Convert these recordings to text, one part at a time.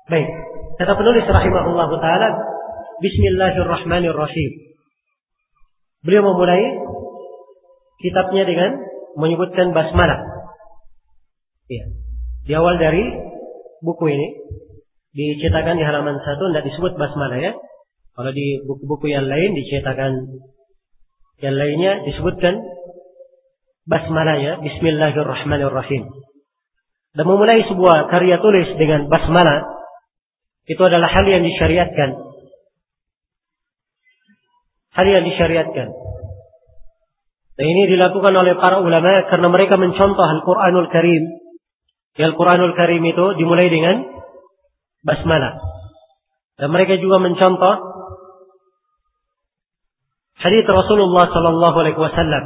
Baik, kata penulis rahimahullah taala, Bismillahirrahmanirrahim. Beliau memulai kitabnya dengan menyebutkan basmalah. Ya. Di awal dari buku ini dicetakan di halaman 1 tidak disebut basmalah ya. Kalau di buku-buku yang lain dicetakan yang lainnya disebutkan basmalah ya, Bismillahirrahmanirrahim. Dan memulai sebuah karya tulis dengan basmalah itu adalah hal yang disyariatkan. Hal yang disyariatkan. Dan ini dilakukan oleh para ulama karena mereka mencontoh Al-Quranul Karim. Al-Quranul Karim itu dimulai dengan basmalah. Dan mereka juga mencontoh hadits Rasulullah sallallahu alaihi wasallam,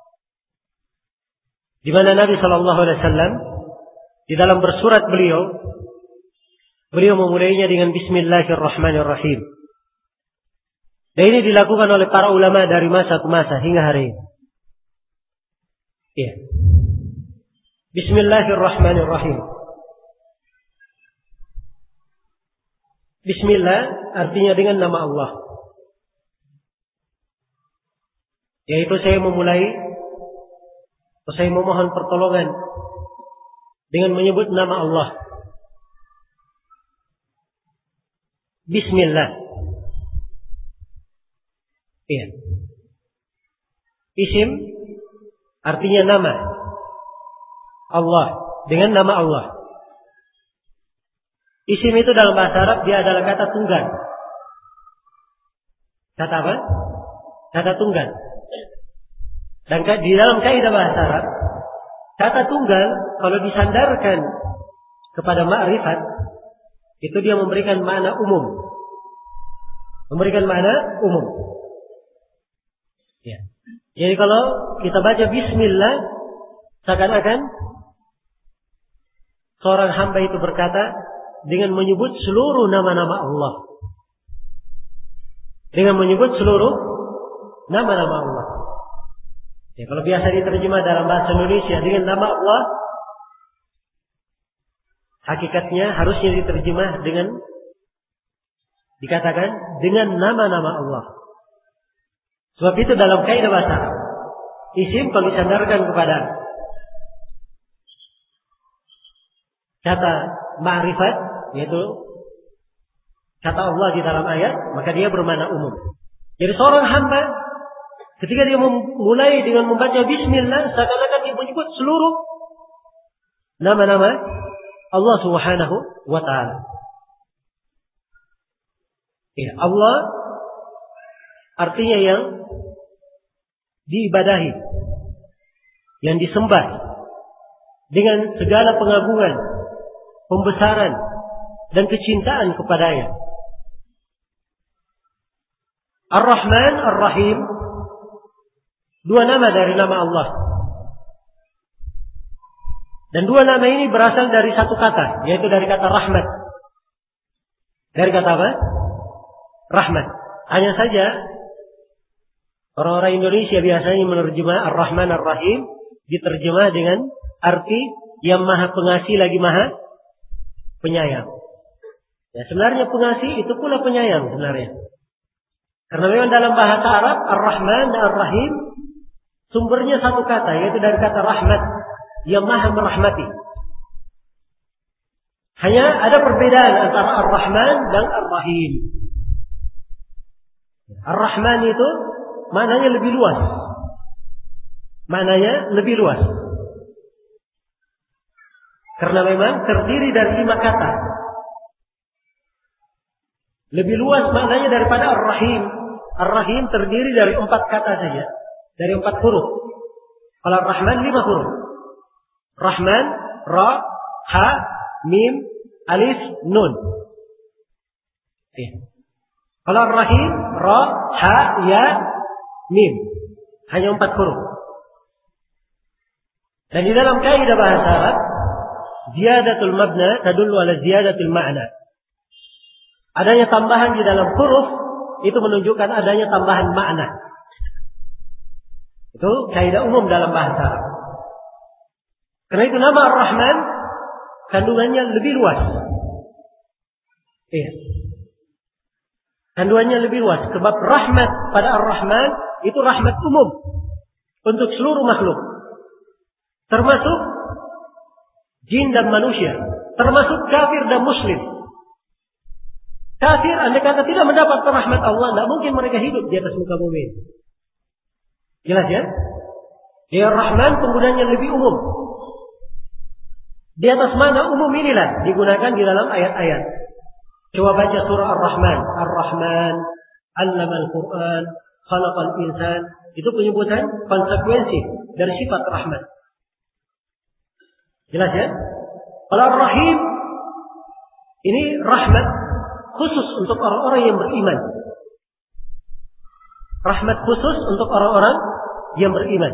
di mana Nabi sallallahu alaihi wasallam di dalam bersurat beliau memulainya dengan Bismillahirrahmanirrahim. Dan ini dilakukan oleh para ulama dari masa ke masa hingga hari ini. Ya. Bismillahirrahmanirrahim. Bismillah artinya dengan nama Allah. Yaitu saya memulai atau saya memohon pertolongan dengan menyebut nama Allah. Bismillah. Iya. Isim artinya nama Allah, dengan nama Allah. Isim itu dalam bahasa Arab dia adalah kata tunggal. Kata apa? Kata tunggal. Dan di dalam kaidah bahasa Arab, kata tunggal kalau disandarkan kepada ma'rifat, itu dia memberikan makna umum. Memberikan makna umum. Ya. Jadi kalau kita baca Bismillah, seakan-akan seorang hamba itu berkata dengan menyebut seluruh nama-nama Allah. Dengan menyebut seluruh nama-nama Allah. Ya, kalau biasa diterjemah dalam bahasa Indonesia dengan nama Allah, hakikatnya harusnya diterjemah dengan dikatakan dengan nama-nama Allah. Sebab itu dalam kaidah bahasa Arab, isim kalau disandarkan kepada kata ma'rifat, yaitu kata Allah di dalam ayat, maka dia bermakna umum. Jadi seorang hamba ketika dia memulai dengan membaca Bismillah, seakan-akan dia menyebut seluruh nama-nama Allah Subhanahu wa ta'ala. Ya, Allah artinya yang diibadahi, yang disembah dengan segala pengagungan, pembesaran dan kecintaan kepadanya. Ar-Rahman, Ar-Rahim, dua nama dari nama Allah. Dan dua nama ini berasal dari satu kata, yaitu dari kata rahmat. Dari kata apa? Rahmat. Hanya saja orang-orang Indonesia biasanya menerjemah Ar-Rahman Ar-Rahim diterjemah dengan arti yang maha pengasih lagi maha penyayang. Ya, sebenarnya pengasih itu pula penyayang sebenarnya. Karena memang dalam bahasa Arab Ar-Rahman dan Ar-Rahim sumbernya satu kata, yaitu dari kata rahmat, yang maha merahmati. Hanya ada perbedaan antara Ar-Rahman dan Ar-Rahim. Ar-Rahman itu maknanya lebih luas. Maknanya lebih luas. Karena memang terdiri dari 5 kata. Lebih luas maknanya daripada Ar-Rahim. Ar-Rahim terdiri dari 4 kata saja. Dari 4 huruf. Kalau Ar-Rahman 5 huruf. Rahman, Ra, Ha, Mim, Alif, Nun. Kalau Ar-Rahim, Ra, Ha, Ya, Mim. Hanya 4 huruf. Dan di dalam kaidah bahasa Arab, ziyadatul mabna tadullu ala ziyadatul ma'na. Adanya tambahan di dalam huruf itu menunjukkan adanya tambahan makna. Itu kaidah umum dalam bahasa Arab. Karena itu nama Ar-Rahman kandungannya lebih luas. Iya. Kandungannya lebih luas. Sebab rahmat pada Ar-Rahman itu rahmat umum untuk seluruh makhluk, termasuk jin dan manusia, termasuk kafir dan muslim. Kafir andai kata tidak mendapat rahmat Allah, tidak mungkin mereka hidup di atas muka bumi. Jelas ya? Dia Rahman penggunanya lebih umum. Di atas mana umum inilah digunakan di dalam ayat-ayat. Coba baca surah Ar-Rahman. Ar-Rahman, 'allama al-Qur'an, khalaqal insan. Itu penyebutan konsekuensi dari sifat rahmat. Jelas ya? Kalau Ar-Rahim ini rahmat khusus untuk orang-orang yang beriman. Rahmat khusus untuk orang-orang yang beriman.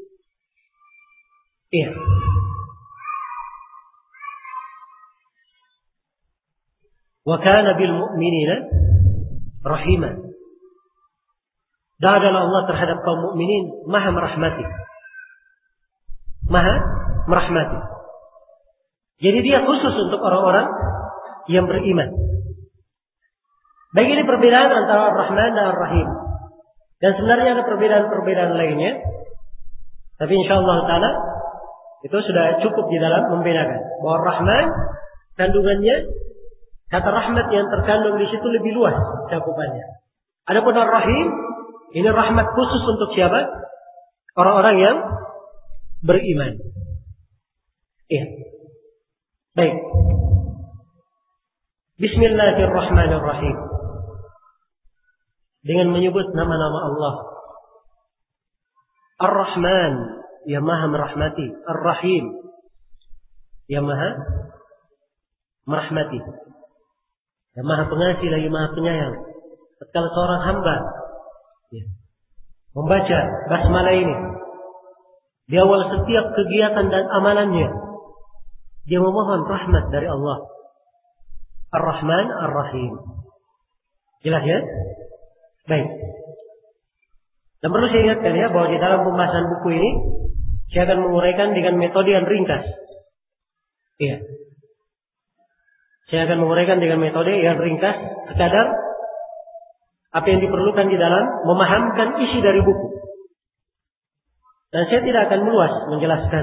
Iya. Wa kana bil mu'minina rahima. Dan adalah Allah terhadap kaum mukminin maha merahmati. Maha merahmati. Jadi dia khusus untuk orang-orang yang beriman. Baik, ini perbedaan antara Ar-Rahman dan Ar-Rahim. Dan sebenarnya ada perbedaan-perbedaan lainnya. Tapi insyaallah ta'ala itu sudah cukup di dalam membedakan bahwa Rahman kandungannya, kata rahmat yang terkandung di situ lebih luas cakupannya. Adapun Ar-Rahim ini rahmat khusus untuk siapa? Orang-orang yang beriman. Iya. Baik. Bismillahirrahmanirrahim. Dengan menyebut nama-nama Allah. Ar-Rahman, yang maha merahmati. Ar-Rahim, yang maha merahmati. Yang maha pengasih lagi maha penyayang. Tatkala seorang hamba membaca basmalah ini di awal setiap kegiatan dan amalannya, dia memohon rahmat dari Allah. Ar-Rahman, Ar-Rahim. Jelas ya? Baik. Dan perlu saya ingatkan ya, bahwa di dalam pembahasan buku ini saya akan menguraikan dengan metode yang ringkas. Iya. Saya akan menguraikan dengan metode yang ringkas, sekadar apa yang diperlukan di dalam memahamkan isi dari buku. Dan saya tidak akan meluas menjelaskan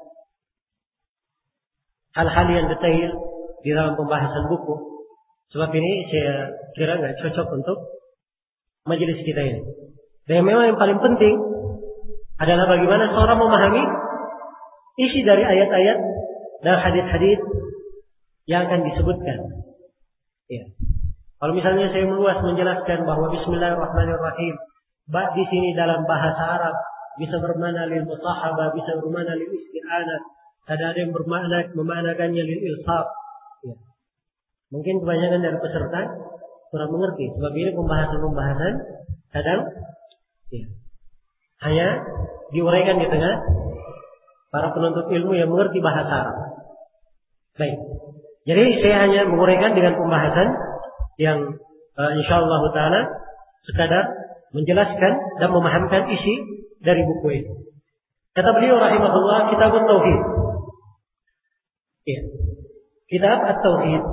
hal-hal yang detail di dalam pembahasan buku. Sebab ini saya kira nggak cocok untuk majelis kita ini. Dan memang yang paling penting adalah bagaimana seorang memahami isi dari ayat-ayat dan hadis-hadis yang akan disebutkan. Ya. Kalau misalnya saya meluas menjelaskan bahwa Bismillahirrahmanirrahim, di sini dalam bahasa Arab bisa bermakna lil musahabah, bisa bermakna lil isti'anah, ada yang bermakna memanakannya lil ilsaq. Ya. Mungkin kebanyakan dari peserta kurang mengerti, sebab ini pembahasan kadang ya, hanya diuraikan di tengah para penuntut ilmu yang mengerti bahasa Arab. Baik. Jadi saya hanya menguraikan dengan pembahasan yang insyaallah taala sekadar menjelaskan dan memahamkan isi dari buku ini. Kata beliau rahimahullah, Kitab At-Tauhid. Ya. Kitab At-Tauhid.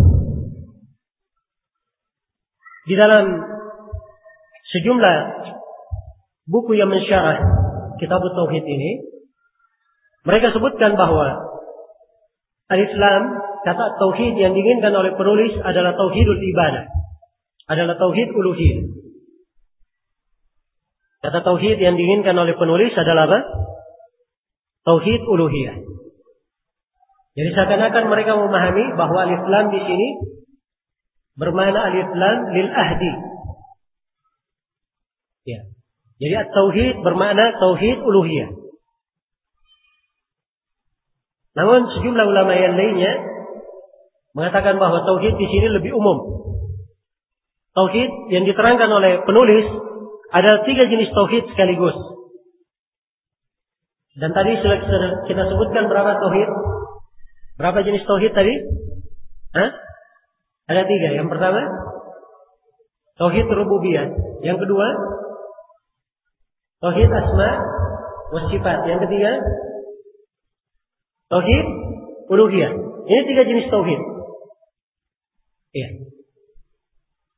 Di dalam sejumlah buku yang mensyarah Kitab At-Tauhid ini, mereka sebutkan bahwa al-Islam, kata tauhid yang diinginkan oleh penulis adalah tauhidul ibadah, adalah tauhid uluhiyah. Kata tauhid yang diinginkan oleh penulis adalah apa? Tauhid uluhiyah. Jadi seakan-akan mereka memahami bahwa al-Islam di sini bermakna al-Islam lil ahdi. Ya. Jadi at-tauhid bermakna tauhid uluhiyah. Namun sejumlah ulama yang lainnya mengatakan bahwa tauhid di sini lebih umum. Tauhid yang diterangkan oleh penulis ada 3 jenis tauhid sekaligus. Dan tadi sudah kita sebutkan berapa tauhid? Berapa jenis tauhid tadi? Ada 3. Yang pertama, tauhid rububiyah. Yang kedua, tauhid asma wa sifat. Yang ketiga, tauhid uluhiyah. Ini 3 jenis tauhid. Iya.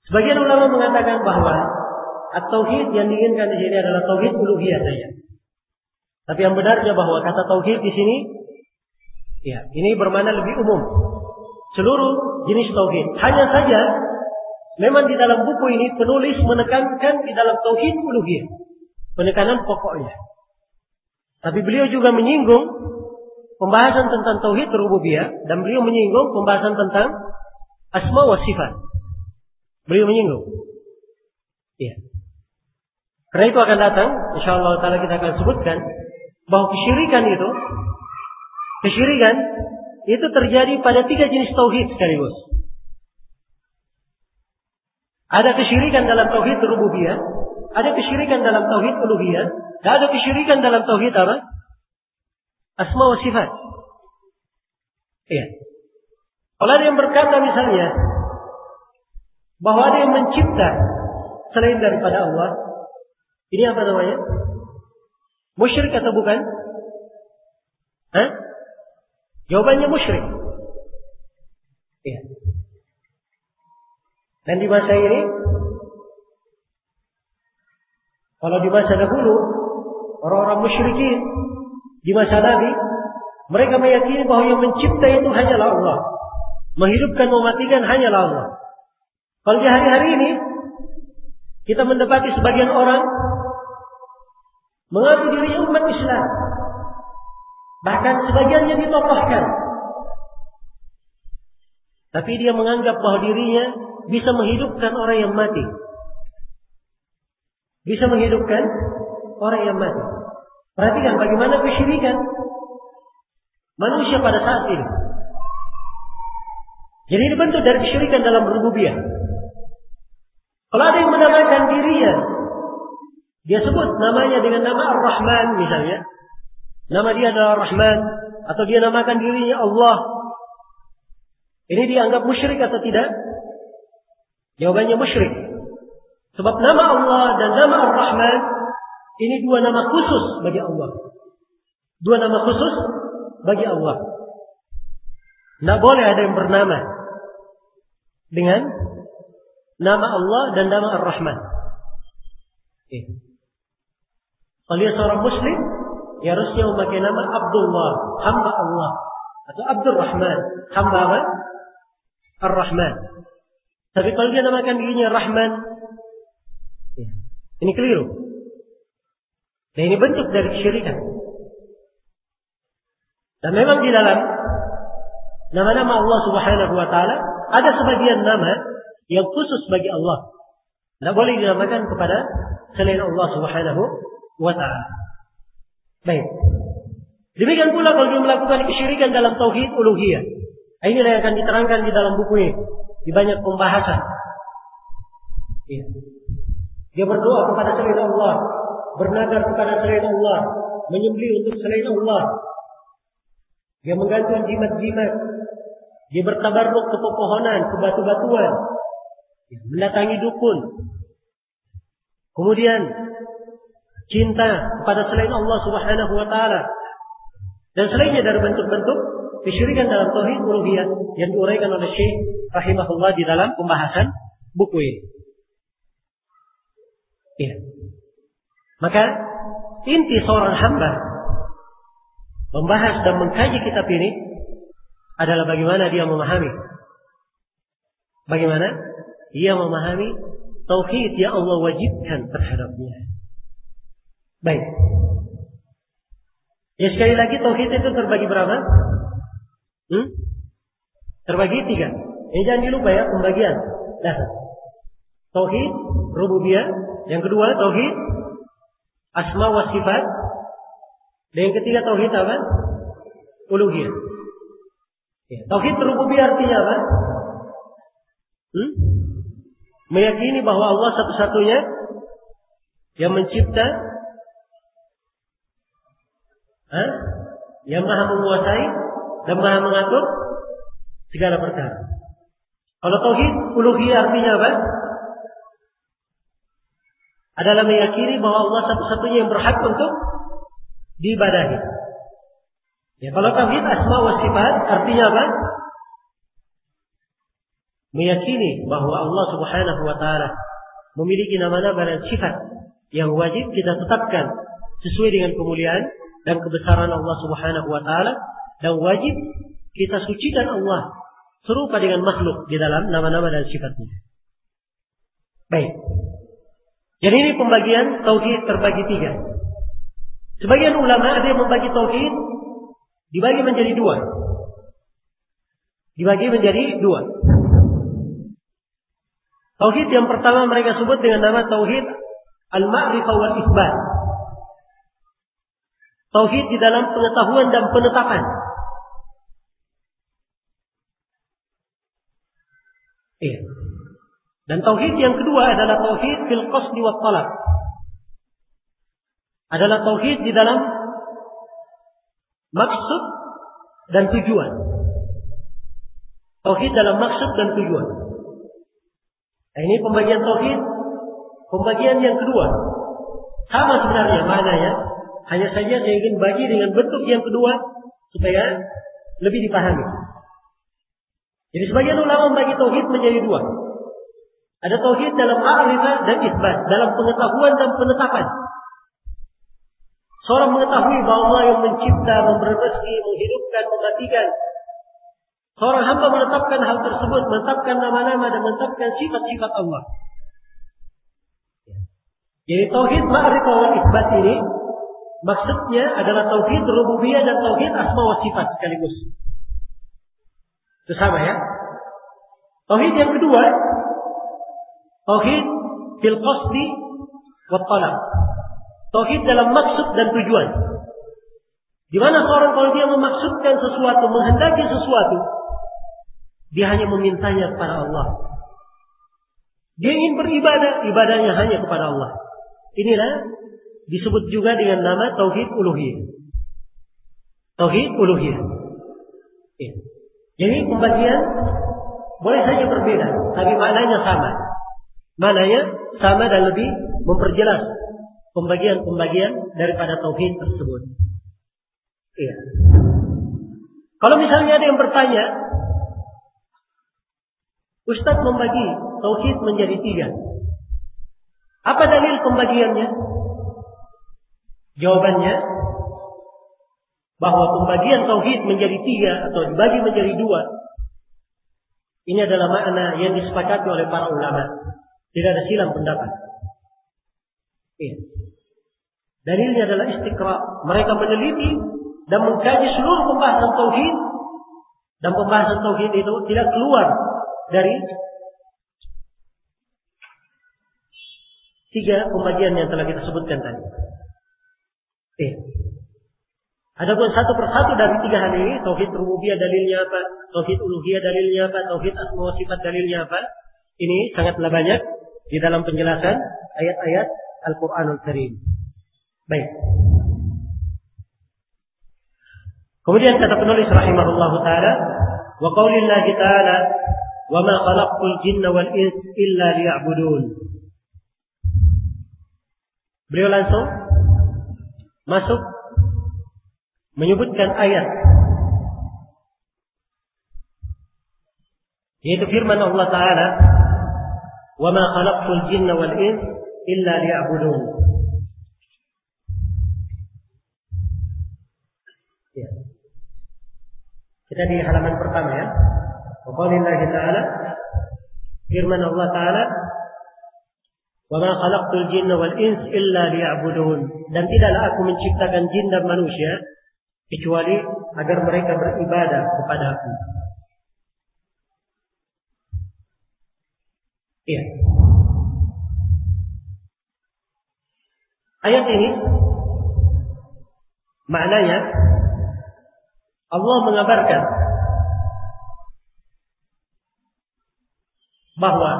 Sebagian ulama mengatakan bahwa at-tauhid yang diinginkan di sini adalah tauhid uluhiyah saja. Tapi yang benarnya bahwa kata tauhid di sini, ya, ini bermakna lebih umum. Seluruh jenis tauhid. Hanya saja, memang di dalam buku ini penulis menekankan di dalam tauhid uluhiyah, penekanan pokoknya. Tapi beliau juga menyinggung pembahasan tentang tauhid rububiyah dan beliau menyinggung pembahasan tentang asma wa sifat. Beliau menyinggung. Ya. Karena itu akan datang, insyaallah taala kita akan sebutkan bahwa kesyirikan itu terjadi pada 3 jenis tauhid sekaligus. Ada kesyirikan dalam tauhid rububiyah, ada kesyirikan dalam tauhid uluhiyah, dan ada kesyirikan dalam tauhid apa? Asma wa sifat. Iya. Kalau ada yang berkata misalnya bahwa ada yang mencipta selain daripada Allah, ini apa namanya? Musyrik atau bukan? Jawabannya musyrik. Iya. Dan di masa ini, kalau di masa dahulu, orang-orang musyrikin di masa Nabi, mereka meyakini bahwa yang mencipta itu hanyalah Allah, menghidupkan, mematikan hanyalah Allah. Kalau di hari-hari ini, kita mendapati sebagian orang mengaku dirinya umat Islam, bahkan sebagiannya ditokohkan, tapi dia menganggap bahwa dirinya bisa menghidupkan orang yang mati. Bisa menghidupkan orang yang mati. Perhatikan bagaimana kesyirikan manusia pada saat ini. Jadi ini bentuk dari kesyirikan dalam rububiyah. Kalau ada yang menamakan dirinya, dia sebut namanya dengan nama Ar-Rahman misalnya. Nama dia adalah Rahman, atau dia namakan dirinya Allah. Ini dianggap musyrik atau tidak? Jawabannya musyrik. Sebab nama Allah dan nama Ar-Rahman ini 2 nama khusus bagi Allah. 2 nama khusus bagi Allah. Tidak boleh ada yang bernama dengan nama Allah dan nama Ar-Rahman. Kalau dia seorang muslim, dia harusnya memakai nama Abdullah, hamba Allah, atau Abdul Rahman, hamba apa? Ar-Rahman. Tapi kalau dia namakan dirinya Rahman, ini keliru. Dan ini bentuk dari kesyirikan. Dan memang di dalam nama-nama Allah Subhanahu wa taala ada sebagian nama yang khusus bagi Allah. Tidak boleh dinamakan kepada selain Allah Subhanahu wa taala. Baik. Demikian pula kalau dia melakukan kesyirikan dalam tauhid uluhiyah. Inilah yang akan diterangkan di dalam buku ini. Di banyak pembahasan. Ya. Dia berdoa kepada selain Allah, bernadar kepada selain Allah, menyembelih untuk selain Allah. Dia menggantung jimat-jimat. Dia bertabarruk ke pepohonan, ke batu-batuan. Dia mendatangi dukun. Kemudian cinta kepada selain Allah Subhanahu wa taala. Dan selainnya dari bentuk-bentuk kesyirikan dalam tauhid uluhiyah yang diuraikan oleh Syekh rahimahullah di dalam pembahasan buku ini. Ya. Maka inti seorang hamba membahas dan mengkaji kitab ini adalah bagaimana dia memahami. Bagaimana dia memahami tauhid yang Allah wajibkan terhadapnya. Baik. Ya sekali lagi tauhid itu terbagi berapa? Terbagi 3. Ini jangan dilupa ya pembagian dasar. Tauhid rububiyah, yang kedua tauhid asma wa sifat, dan yang ketiga tauhid apa? Uluhiyah. Ya. Tauhid rububiyah artinya apa? Meyakini bahwa Allah satu-satunya yang mencipta, yang maha menguasai dan maha mengatur segala perkara. Kalau tauhid uluhiyah artinya apa? Adalah meyakini bahwa Allah satu-satunya yang berhak untuk diibadahi. Ya, kalau tauhid asma wa sifat artinya apa? meyakini bahwa Allah Subhanahu wa taala memiliki nama-nama dan sifat yang wajib kita tetapkan sesuai dengan kemuliaan dan kebesaran Allah Subhanahu wa taala, dan wajib kita sucikan Allah serupa dengan makhluk di dalam nama-nama dan sifatnya. Baik. Jadi ini pembagian tauhid terbagi 3. Sebagian ulama ada yang membagi tauhid dibagi menjadi 2. Dibagi menjadi 2. Tauhid yang pertama mereka sebut dengan nama tauhid al-ma'rifah wal isbat. Tauhid di dalam pengetahuan dan penetapan. Iya. Dan tauhid yang kedua adalah tauhid fil qasdi wat talab. Adalah tauhid di dalam maksud dan tujuan. Tauhid dalam maksud dan tujuan. Nah, ini pembagian tauhid, pembagian yang kedua. Sama sebenarnya maknanya, hanya saja saya ingin bagi dengan bentuk yang kedua supaya lebih dipahami. Jadi sebagian ulama membagi tauhid menjadi 2. Ada tauhid dalam ma'rifah dan isbat, dalam pengetahuan dan penetapan. Seorang mengetahui bahwa Allah yang mencipta, memberi rezeki, menghidupkan, mematikan. Seorang hamba menetapkan hal tersebut, menetapkan nama-nama dan menetapkan sifat-sifat Allah. Jadi tauhid ma'rifah wal isbat ini maksudnya adalah tauhid rububiyah dan tauhid asma wa sifat sekaligus. Itu sama ya. Tauhid yang kedua, tauhid fil qasdi wat talab. Tauhid dalam maksud dan tujuan. Di mana seorang kalau dia memaksudkan sesuatu, menghendaki sesuatu, dia hanya memintanya kepada Allah. Dia ingin beribadah, ibadahnya hanya kepada Allah. Inilah disebut juga dengan nama tauhid uluhiyah. Tauhid uluhiyah. Ya. Jadi pembagian boleh saja berbeda, tapi maknanya sama. Maknanya sama dan lebih memperjelas pembagian-pembagian daripada tauhid tersebut. Iya. Kalau misalnya ada yang bertanya, Ustaz membagi tauhid menjadi 3. Apa dalil pembagiannya? Jawabannya bahwa pembagian tauhid menjadi 3 atau dibagi menjadi 2 ini adalah makna yang disepakati oleh para ulama. Tidak ada silang pendapat. Iya. Dalilnya adalah istiqra. Mereka meneliti dan mengkaji seluruh pembahasan tauhid, dan pembahasan tauhid itu tidak keluar dari 3 pembagian yang telah kita sebutkan tadi. Adapun satu persatu dari 3 hal ini, tauhid rububiyah dalilnya apa, tauhid uluhiyah dalilnya apa, tauhid asma wa sifat dalilnya apa, ini sangatlah banyak di dalam penjelasan ayat-ayat Al-Qur'anul Karim. Baik. Kemudian kata penulis rahimahullahu taala, wa qaulillahi ta'ala, wa ma khalaqtul jinna wal insa illa liya'budun. Beliau langsung masuk menyebutkan ayat, yaitu firman Allah Ta'ala, wa ma khalaqtul jinna wal insa illa liya'budun. Ya. Kita di halaman pertama ya. Wa qaulillahi ta'ala, firman Allah Ta'ala, wa ma khalaqtul jinna wal insa illa liya'budun. Dan tidaklah aku menciptakan jin dan manusia kecuali agar mereka beribadah kepada aku. Iya. Ayat ini maknanya Allah mengabarkan bahwa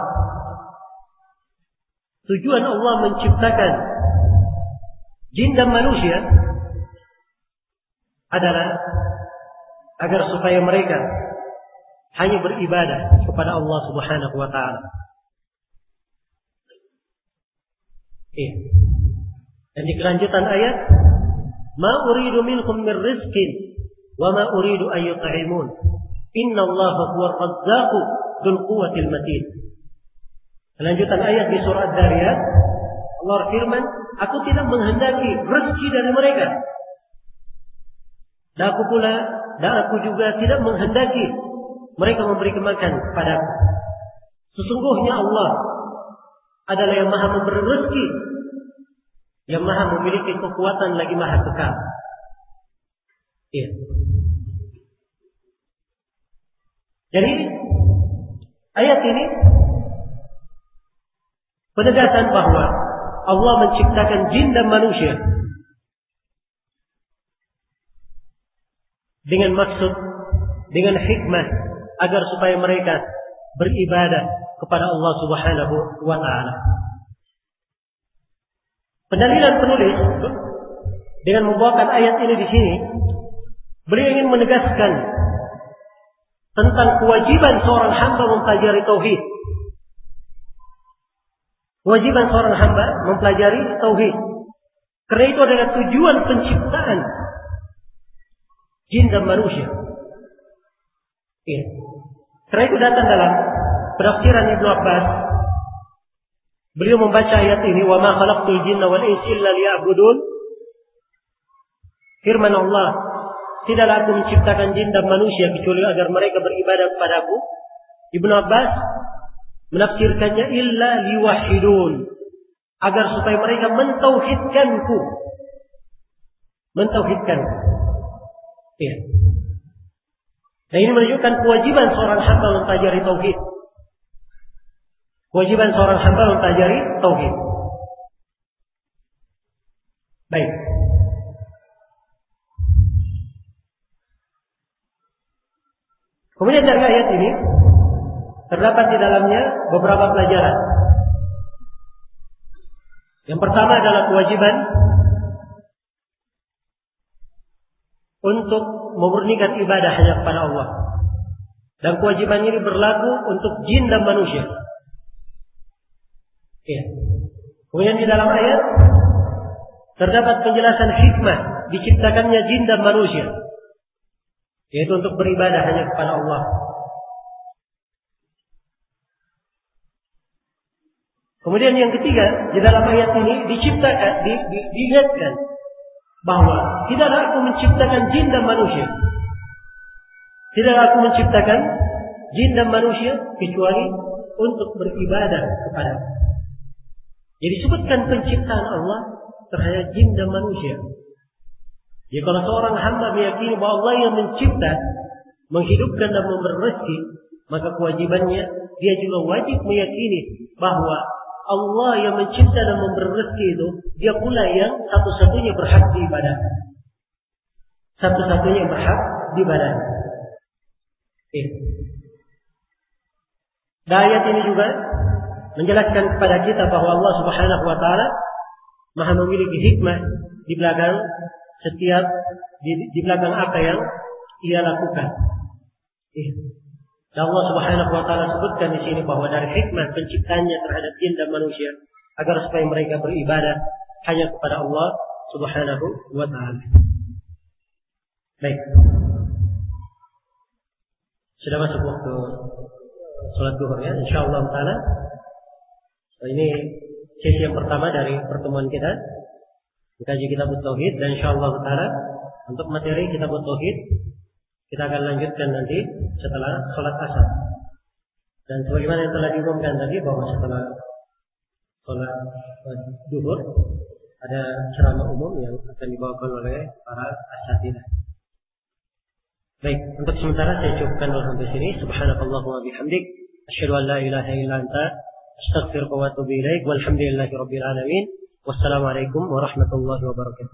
tujuan Allah menciptakan jin dan manusia adalah agar supaya mereka hanya beribadah kepada Allah Subhanahu wa taala. Dan di kelanjutan ayat, ma uridu minhum min rizqin wa ma uridu an yut'imun. Innallaha huwar razzaqu dzul quwwatil matin. Lanjutan ayat di surah Ad-Dariyat, Allah firman, aku tidak menghendaki rezeki dari mereka. Dan aku juga tidak menghendaki mereka memberi makan kepadaku. Sesungguhnya Allah adalah yang maha memberi rezeki, yang maha memiliki kekuatan lagi maha kekal. Iya. Jadi ayat ini penegasan bahwa Allah menciptakan jin dan manusia dengan maksud, dengan hikmah agar supaya mereka beribadah kepada Allah Subhanahu wa taala. Pendalilan penulis dengan membawakan ayat ini di sini, beliau ingin menegaskan tentang kewajiban seorang hamba mempelajari tauhid. Kewajiban seorang hamba mempelajari tauhid. Karena itu adalah tujuan penciptaan jin dan manusia. Ya. Karena itu datang dalam penafsiran Ibnu Abbas. Beliau membaca ayat ini, "Wa ma khalaqtul jinna wal insa illa liya'budun." Firman Allah, tidaklah aku menciptakan jin dan manusia kecuali agar mereka beribadah kepadaku. Ibnu Abbas menafsirkannya illa liwahidun, agar supaya mereka mentauhidkanku. Mentauhidkanku. Ya. Dan ini menunjukkan kewajiban seorang hamba mempelajari tauhid. Kewajiban seorang hamba mempelajari tauhid. Baik. Kemudian dari ayat ini terdapat di dalamnya beberapa pelajaran. Yang pertama adalah kewajiban untuk memurnikan ibadah hanya kepada Allah. Dan kewajiban ini berlaku untuk jin dan manusia. Ya. Kemudian di dalam ayat terdapat penjelasan hikmah diciptakannya jin dan manusia, yaitu untuk beribadah hanya kepada Allah. Kemudian yang ketiga, di dalam ayat ini diciptakan, dilihatkan bahwa tidaklah aku menciptakan jin dan manusia. Tidaklah aku menciptakan jin dan manusia kecuali untuk beribadah kepada Allah. Jadi sebutkan penciptaan Allah terhadap jin dan manusia. Jadi kalau seorang hamba meyakini bahwa Allah yang mencipta, menghidupkan dan memberi rezeki, maka kewajibannya dia juga wajib meyakini bahwa Allah yang mencipta dan memberi rezeki itu, dia pula yang satu-satunya berhak diibadah. Satu-satunya yang berhak diibadah. Dan ayat ini juga menjelaskan kepada kita bahwa Allah Subhanahu wa taala Maha memiliki hikmah di belakang setiap di belakang apa yang ia lakukan. Dan Allah Subhanahu wa taala sebutkan di sini bahwa dari hikmah penciptanya terhadap jin dan manusia agar supaya mereka beribadah hanya kepada Allah Subhanahu wa taala. Baik. Sudah masuk waktu salat zuhur ya, insyaallah taala. Ini sesi yang pertama dari pertemuan kita mengkaji kitab tauhid, dan insyaallah taala untuk materi kitab tauhid kita akan lanjutkan nanti setelah salat asar. Dan sebagaimana yang telah diumumkan tadi bahwa setelah salat zuhur ada ceramah umum yang akan dibawakan oleh para asatidzah. Baik, untuk sementara saya cukupkan dulu sampai sini. Subhanakallahumma bihamdik, asyhadu an la ilaha illa anta, astaghfiruka wa atubu ilaik. Walhamdulillahirabbil alamin. Wassalamualaikum warahmatullahi wabarakatuh.